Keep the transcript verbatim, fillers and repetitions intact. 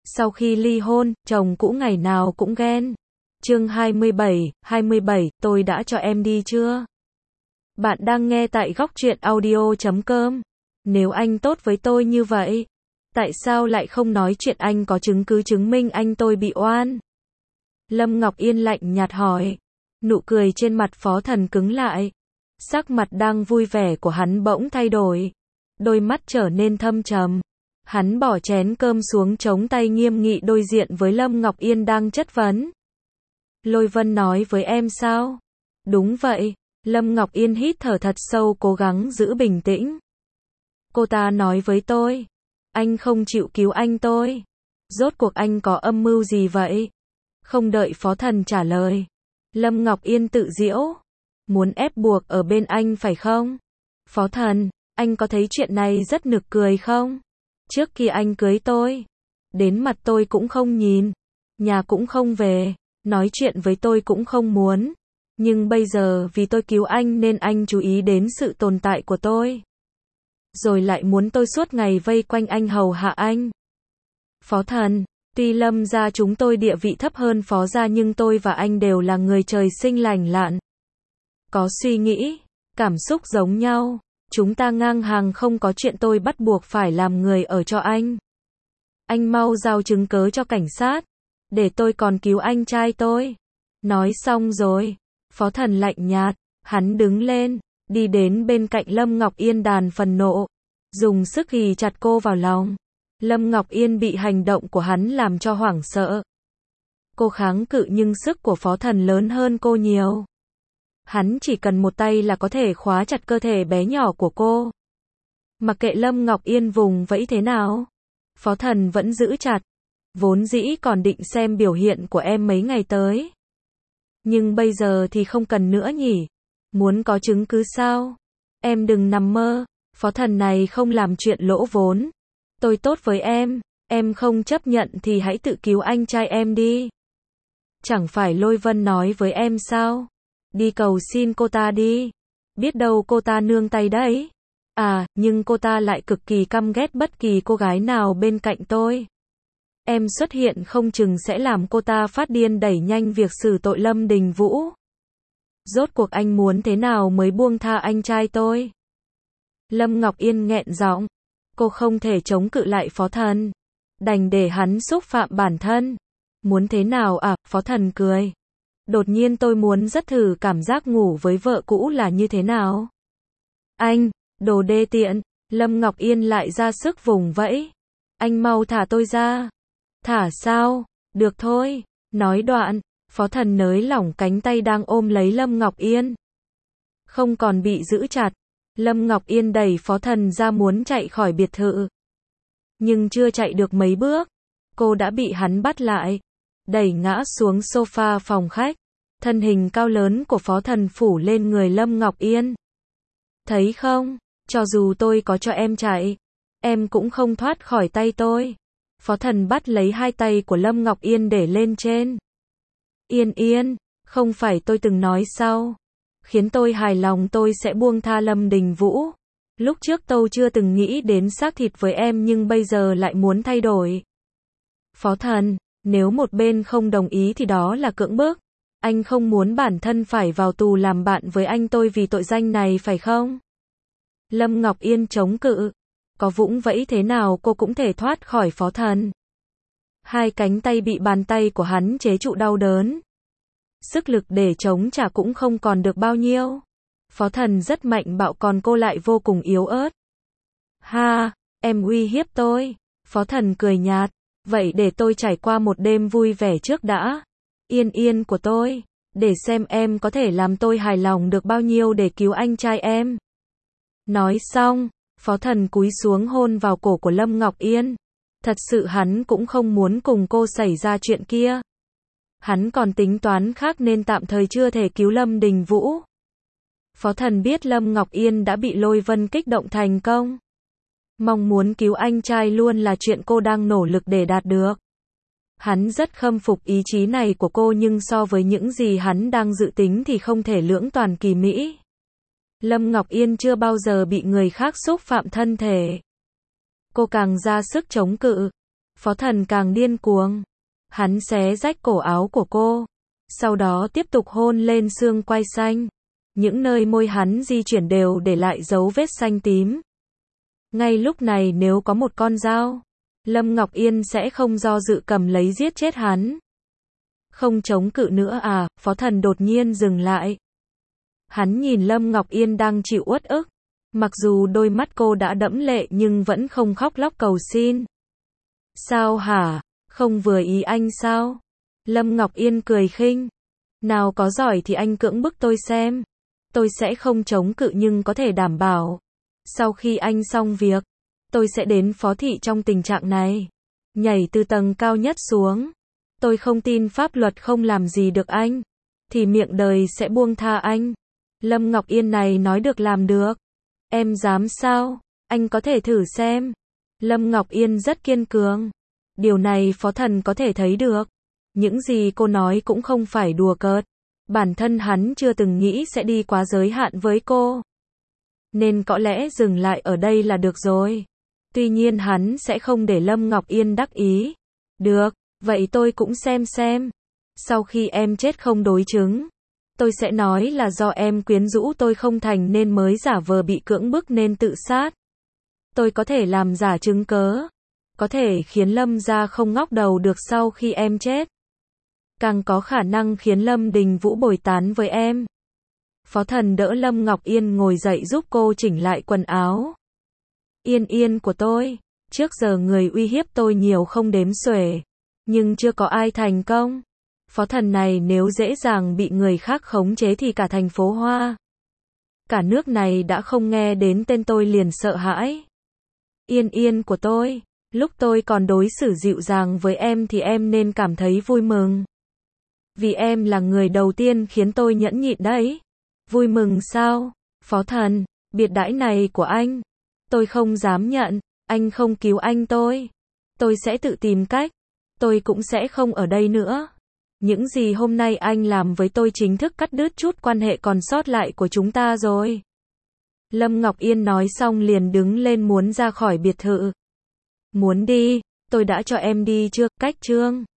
Sau khi ly hôn, chồng cũ ngày nào cũng ghen. Chương hai mươi bảy, hai mươi bảy, tôi đã cho em đi chưa? Bạn đang nghe tại góc truyện audio chấm com. Nếu anh tốt với tôi như vậy, tại sao lại không nói chuyện anh có chứng cứ chứng minh anh tôi bị oan? Lâm Ngọc Yên lạnh nhạt hỏi. Nụ cười trên mặt Phó Thần cứng lại. Sắc mặt đang vui vẻ của hắn bỗng thay đổi. Đôi mắt trở nên thâm trầm. Hắn bỏ chén cơm xuống chống tay nghiêm nghị đối diện với Lâm Ngọc Yên đang chất vấn. Lôi Vân nói với em sao? Đúng vậy. Lâm Ngọc Yên hít thở thật sâu cố gắng giữ bình tĩnh. Cô ta nói với tôi. Anh không chịu cứu anh tôi. Rốt cuộc anh có âm mưu gì vậy? Không đợi Phó Thần trả lời. Lâm Ngọc Yên tự giễu. Muốn ép buộc ở bên anh phải không? Phó Thần, anh có thấy chuyện này rất nực cười không? Trước khi anh cưới tôi, đến mặt tôi cũng không nhìn, nhà cũng không về, nói chuyện với tôi cũng không muốn. Nhưng bây giờ vì tôi cứu anh nên anh chú ý đến sự tồn tại của tôi. Rồi lại muốn tôi suốt ngày vây quanh anh hầu hạ anh. Phó Thần, tuy Lâm gia chúng tôi địa vị thấp hơn Phó gia nhưng tôi và anh đều là người trời sinh lành lặn. Có suy nghĩ, cảm xúc giống nhau. Chúng ta ngang hàng không có chuyện tôi bắt buộc phải làm người ở cho anh. Anh mau giao chứng cớ cho cảnh sát, để tôi còn cứu anh trai tôi. Nói xong rồi, Phó Thần lạnh nhạt, hắn đứng lên, đi đến bên cạnh Lâm Ngọc Yên đàn phần nộ, dùng sức ghì chặt cô vào lòng. Lâm Ngọc Yên bị hành động của hắn làm cho hoảng sợ. Cô kháng cự nhưng sức của Phó Thần lớn hơn cô nhiều. Hắn chỉ cần một tay là có thể khóa chặt cơ thể bé nhỏ của cô. Mặc kệ Lâm Ngọc Yên vùng vẫy thế nào, Phó Thần vẫn giữ chặt. Vốn dĩ còn định xem biểu hiện của em mấy ngày tới. Nhưng bây giờ thì không cần nữa nhỉ. Muốn có chứng cứ sao? Em đừng nằm mơ. Phó Thần này không làm chuyện lỗ vốn. Tôi tốt với em. Em không chấp nhận thì hãy tự cứu anh trai em đi. Chẳng phải Lôi Vân nói với em sao? Đi cầu xin cô ta đi. Biết đâu cô ta nương tay đấy. À, nhưng cô ta lại cực kỳ căm ghét bất kỳ cô gái nào bên cạnh tôi. Em xuất hiện không chừng sẽ làm cô ta phát điên đẩy nhanh việc xử tội Lâm Đình Vũ. Rốt cuộc anh muốn thế nào mới buông tha anh trai tôi? Lâm Ngọc Yên nghẹn giọng. Cô không thể chống cự lại Phó Thần. Đành để hắn xúc phạm bản thân. Muốn thế nào à? Phó Thần cười. Đột nhiên tôi muốn rất thử cảm giác ngủ với vợ cũ là như thế nào. Anh, đồ đê tiện. Lâm Ngọc Yên lại ra sức vùng vẫy. Anh mau thả tôi ra. Thả sao? Được thôi. Nói đoạn, Phó Thần nới lỏng cánh tay đang ôm lấy Lâm Ngọc Yên. Không còn bị giữ chặt. Lâm Ngọc Yên đẩy Phó Thần ra muốn chạy khỏi biệt thự. Nhưng chưa chạy được mấy bước, cô đã bị hắn bắt lại. Đẩy ngã xuống sofa phòng khách. Thân hình cao lớn của Phó Thần phủ lên người Lâm Ngọc Yên. Thấy không, cho dù tôi có cho em chạy, em cũng không thoát khỏi tay tôi. Phó Thần bắt lấy hai tay của Lâm Ngọc Yên để lên trên. Yên Yên, không phải tôi từng nói sao? Khiến tôi hài lòng tôi sẽ buông tha Lâm Đình Vũ. Lúc trước tôi chưa từng nghĩ đến xác thịt với em nhưng bây giờ lại muốn thay đổi. Phó Thần, nếu một bên không đồng ý thì đó là cưỡng bức. Anh không muốn bản thân phải vào tù làm bạn với anh tôi vì tội danh này phải không? Lâm Ngọc Yên chống cự. Có vũng vẫy thế nào cô cũng thể thoát khỏi Phó Thần. Hai cánh tay bị bàn tay của hắn chế trụ đau đớn. Sức lực để chống trả cũng không còn được bao nhiêu. Phó Thần rất mạnh bạo còn cô lại vô cùng yếu ớt. Ha, em uy hiếp tôi. Phó Thần cười nhạt. Vậy để tôi trải qua một đêm vui vẻ trước đã. Yên Yên của tôi. Để xem em có thể làm tôi hài lòng được bao nhiêu để cứu anh trai em. Nói xong, Phó Thần cúi xuống hôn vào cổ của Lâm Ngọc Yên. Thật sự hắn cũng không muốn cùng cô xảy ra chuyện kia. Hắn còn tính toán khác nên tạm thời chưa thể cứu Lâm Đình Vũ. Phó Thần biết Lâm Ngọc Yên đã bị Lôi Vân kích động thành công. Mong muốn cứu anh trai luôn là chuyện cô đang nỗ lực để đạt được. Hắn rất khâm phục ý chí này của cô nhưng so với những gì hắn đang dự tính thì không thể lưỡng toàn kỳ mỹ. Lâm Ngọc Yên chưa bao giờ bị người khác xúc phạm thân thể. Cô càng ra sức chống cự. Phó Thần càng điên cuồng. Hắn xé rách cổ áo của cô. Sau đó tiếp tục hôn lên xương quai xanh. Những nơi môi hắn di chuyển đều để lại dấu vết xanh tím. Ngay lúc này nếu có một con dao, Lâm Ngọc Yên sẽ không do dự cầm lấy giết chết hắn. Không chống cự nữa à, Phó Thần đột nhiên dừng lại. Hắn nhìn Lâm Ngọc Yên đang chịu uất ức. Mặc dù đôi mắt cô đã đẫm lệ nhưng vẫn không khóc lóc cầu xin. Sao hả? Không vừa ý anh sao? Lâm Ngọc Yên cười khinh. Nào có giỏi thì anh cưỡng bức tôi xem. Tôi sẽ không chống cự nhưng có thể đảm bảo. Sau khi anh xong việc, tôi sẽ đến phó thị trong tình trạng này. Nhảy từ tầng cao nhất xuống. Tôi không tin pháp luật không làm gì được anh. Thì miệng đời sẽ buông tha anh. Lâm Ngọc Yên này nói được làm được. Em dám sao? Anh có thể thử xem. Lâm Ngọc Yên rất kiên cường. Điều này Phó Thần có thể thấy được. Những gì cô nói cũng không phải đùa cợt. Bản thân hắn chưa từng nghĩ sẽ đi quá giới hạn với cô. Nên có lẽ dừng lại ở đây là được rồi. Tuy nhiên hắn sẽ không để Lâm Ngọc Yên đắc ý. Được, vậy tôi cũng xem xem. Sau khi em chết không đối chứng, tôi sẽ nói là do em quyến rũ tôi không thành nên mới giả vờ bị cưỡng bức nên tự sát. Tôi có thể làm giả chứng cớ. Có thể khiến Lâm gia không ngóc đầu được sau khi em chết. Càng có khả năng khiến Lâm Đình Vũ bồi tán với em. Phó Thần đỡ Lâm Ngọc Yên ngồi dậy giúp cô chỉnh lại quần áo. Yên Yên của tôi, trước giờ người uy hiếp tôi nhiều không đếm xuể, nhưng chưa có ai thành công. Phó Thần này nếu dễ dàng bị người khác khống chế thì cả thành phố Hoa, cả nước này đã không nghe đến tên tôi liền sợ hãi. Yên Yên của tôi, lúc tôi còn đối xử dịu dàng với em thì em nên cảm thấy vui mừng. Vì em là người đầu tiên khiến tôi nhẫn nhịn đấy. Vui mừng sao? Phó Thần, biệt đãi này của anh, tôi không dám nhận. Anh không cứu anh tôi, tôi sẽ tự tìm cách. Tôi cũng sẽ không ở đây nữa. Những gì hôm nay anh làm với tôi chính thức cắt đứt chút quan hệ còn sót lại của chúng ta rồi. Lâm Ngọc Yên nói xong liền đứng lên muốn ra khỏi biệt thự. Muốn đi, tôi đã cho em đi chưa, cách chương.